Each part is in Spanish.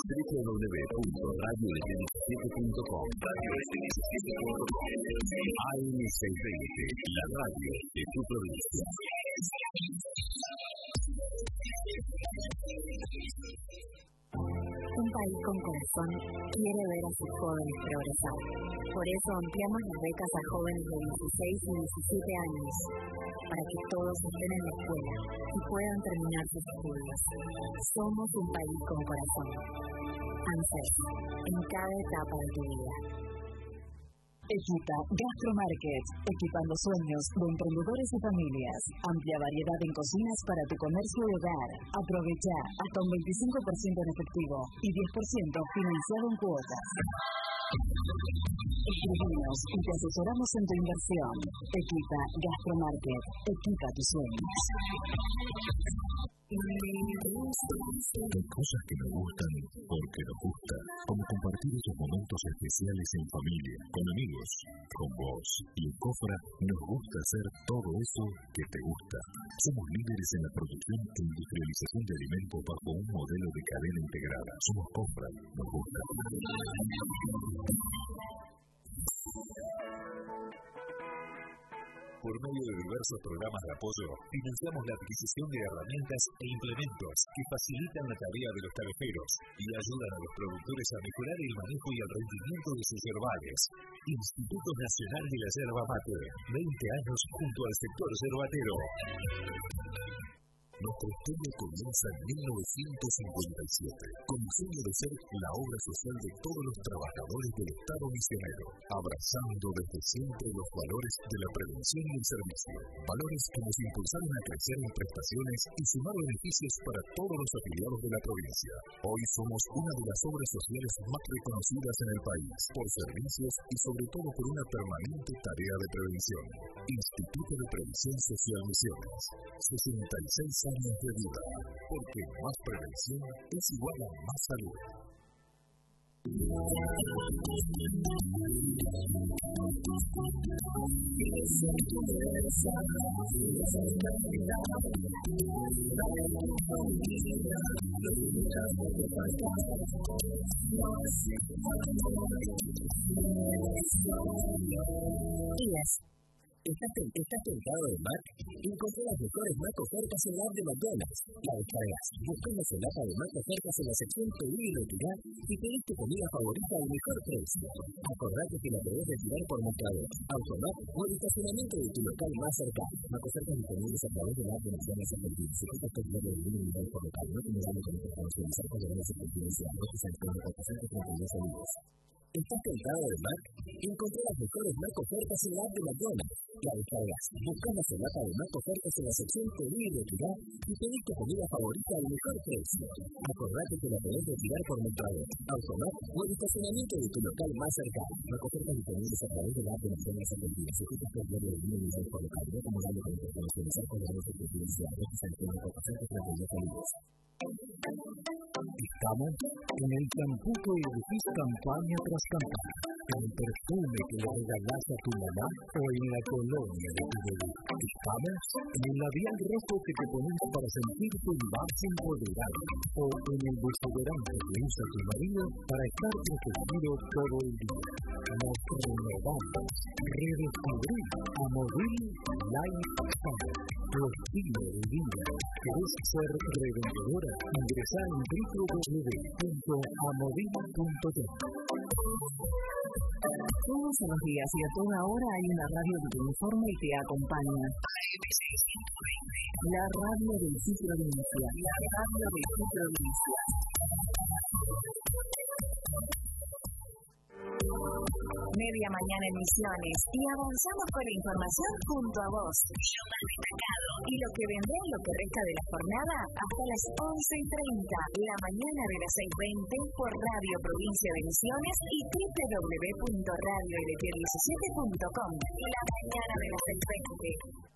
www.radiost17.com. AM620, la radio de tu provincia. Un país con corazón quiere ver a sus jóvenes progresar. Por eso ampliamos las becas a jóvenes de 16 y 17 años, para que todos estén en la escuela y puedan terminar sus estudios. Somos un país con corazón. ANSES, en cada etapa de tu vida. Equipa Gastromarket, equipando sueños de emprendedores y familias. Amplia variedad en cocinas para tu comercio de hogar. Aprovecha hasta un 25% en efectivo y 10% financiado en cuotas. Escribinos y te asesoramos en tu inversión. Equipa Gastromarket, equipa tus sueños. Hay cosas que nos gustan porque nos gusta, como compartir esos momentos especiales en familia, con amigos, con vos. Y en Cofra nos gusta hacer todo eso que te gusta. Somos líderes en la producción e industrialización de alimentos bajo un modelo de cadena integrada. Somos Cofra, nos gusta. Por medio de diversos programas de apoyo, financiamos la adquisición de herramientas e implementos que facilitan la tarea de los tariferos y ayudan a los productores a mejorar el manejo y el rendimiento de sus yerbales. Instituto Nacional de la Yerba Mate, 20 años junto al sector yerbatero. Nuestra historia comienza en 1957, con el sueño de ser la obra social de todos los trabajadores del Estado misionero, abrazando desde siempre los valores de la prevención y el servicio, valores que nos impulsaron a crecer en prestaciones y sumar beneficios para todos los afiliados de la provincia. Hoy somos una de las obras sociales más reconocidas en el país, por servicios y sobre todo por una permanente tarea de prevención. Instituto de Previsión Social Misiones, 66 años de vida, porque más prevención es igual a más salud. ¿Estás tentado de Mac? Encontré las mejores Mac ofertas en la app de McDonald's. La descargas, buscamos el app de Mac ofertas en la sección Pedir y Retirar y pedís tu comida favorita al mejor precio. Acordate que la podés retirar por mostrador, automac o el estacionamiento de tu local más cercano. Mac ofertas disponibles a través de la app de McDonald's Argentina. Se puede escoger el mínimo nivel por local. No te negamos con esta comercializar con la confidencial. No te saltes de 432 euros. ¿Estás tentado de Mac? Encontré las mejores Mac ofertas en la app de McDonald's. La descargas, buscamos el app de Mac ofertas en la sección Pedir y Retirar y pedís tu comida favorita al mejor precio. Acordate que la podés retirar por mostrador, automac o el estacionamiento de tu local más cercano. Mac ofertas disponibles a través de la app de McDonald's Argentina. Se puede escoger el mínimo nivel por local. No te negamos con esta comercializar con la confidencial. No te saltes de 432 euros. Estamos en el Tampuco y Rufis campaña tras campaña, en el perfume que le regalás a tu mamá o en la colonia de tu bebé. Estamos en el labial rojo que te pones para sentirte más empoderado o en el desodorante que usa tu marido para estar protegido todo el día. Nos renovamos, redescubrir a Modil Lifestyle, tu estilo de vida. ¿Querés ser revendedora? Ingresá en www.amodil.com. Todos los días y a toda hora hay una radio que te informa y te acompaña. La radio de tu provincia. La radio de tu provincia. Media mañana en Misiones y avanzamos con la información junto a vos. Lo más destacado y lo que vendrá en lo que resta de la jornada hasta las 11:30, la mañana de las 6:20 por Radio Provincia de Misiones y www.radiolt17.com. La mañana de las 6:20.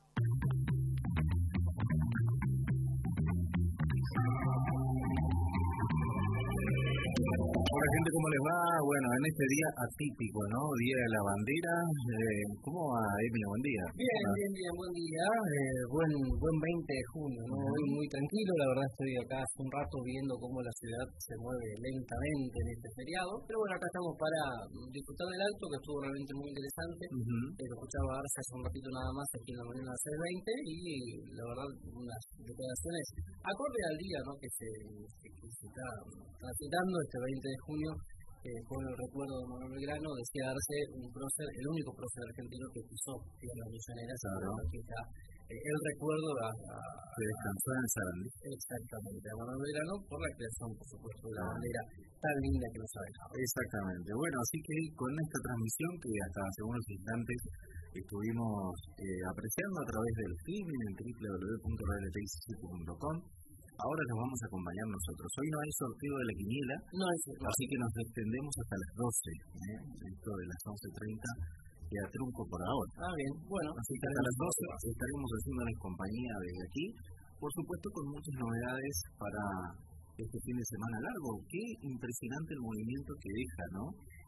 Hola gente, ¿cómo les va? Bueno, en este día atípico, ¿no? Día de la bandera. ¿Cómo va, Emilio? Buen día. Bien, buen día. Buen 20 de junio, ¿no? Hoy muy tranquilo, la verdad estoy acá hace un rato viendo cómo la ciudad se mueve lentamente en este feriado. Pero bueno, acá estamos para disfrutar del acto, que estuvo realmente muy interesante. Lo escuchaba Arce hace un ratito nada más aquí en la mañana de las 6:20 y la verdad unas declaraciones acorde al día, ¿no? Que se está transitando este 20 de junio. Con el recuerdo de Manuel Belgrano, decía Arce, el único prócer argentino que pisó tierras misioneras. Claro. Aquí está el recuerdo que descansó en Sarandí. Exactamente, a Manuel Belgrano por la creación, por supuesto, de la bandera tan linda que nos ha dejado. Exactamente. Bueno, así que con esta transmisión que hasta hace unos instantes estuvimos apreciando a través del streaming en www.rlt17.com. Ahora nos vamos a acompañar nosotros. Hoy no hay sorteo de la quiniela, así que nos extendemos hasta las 12. Esto de las 11:30 queda trunco por ahora. Bien, bueno. Así que hasta las 12 estaremos haciéndoles compañía desde aquí. Por supuesto con muchas novedades para este fin de semana largo. Qué impresionante el movimiento que deja, ¿no?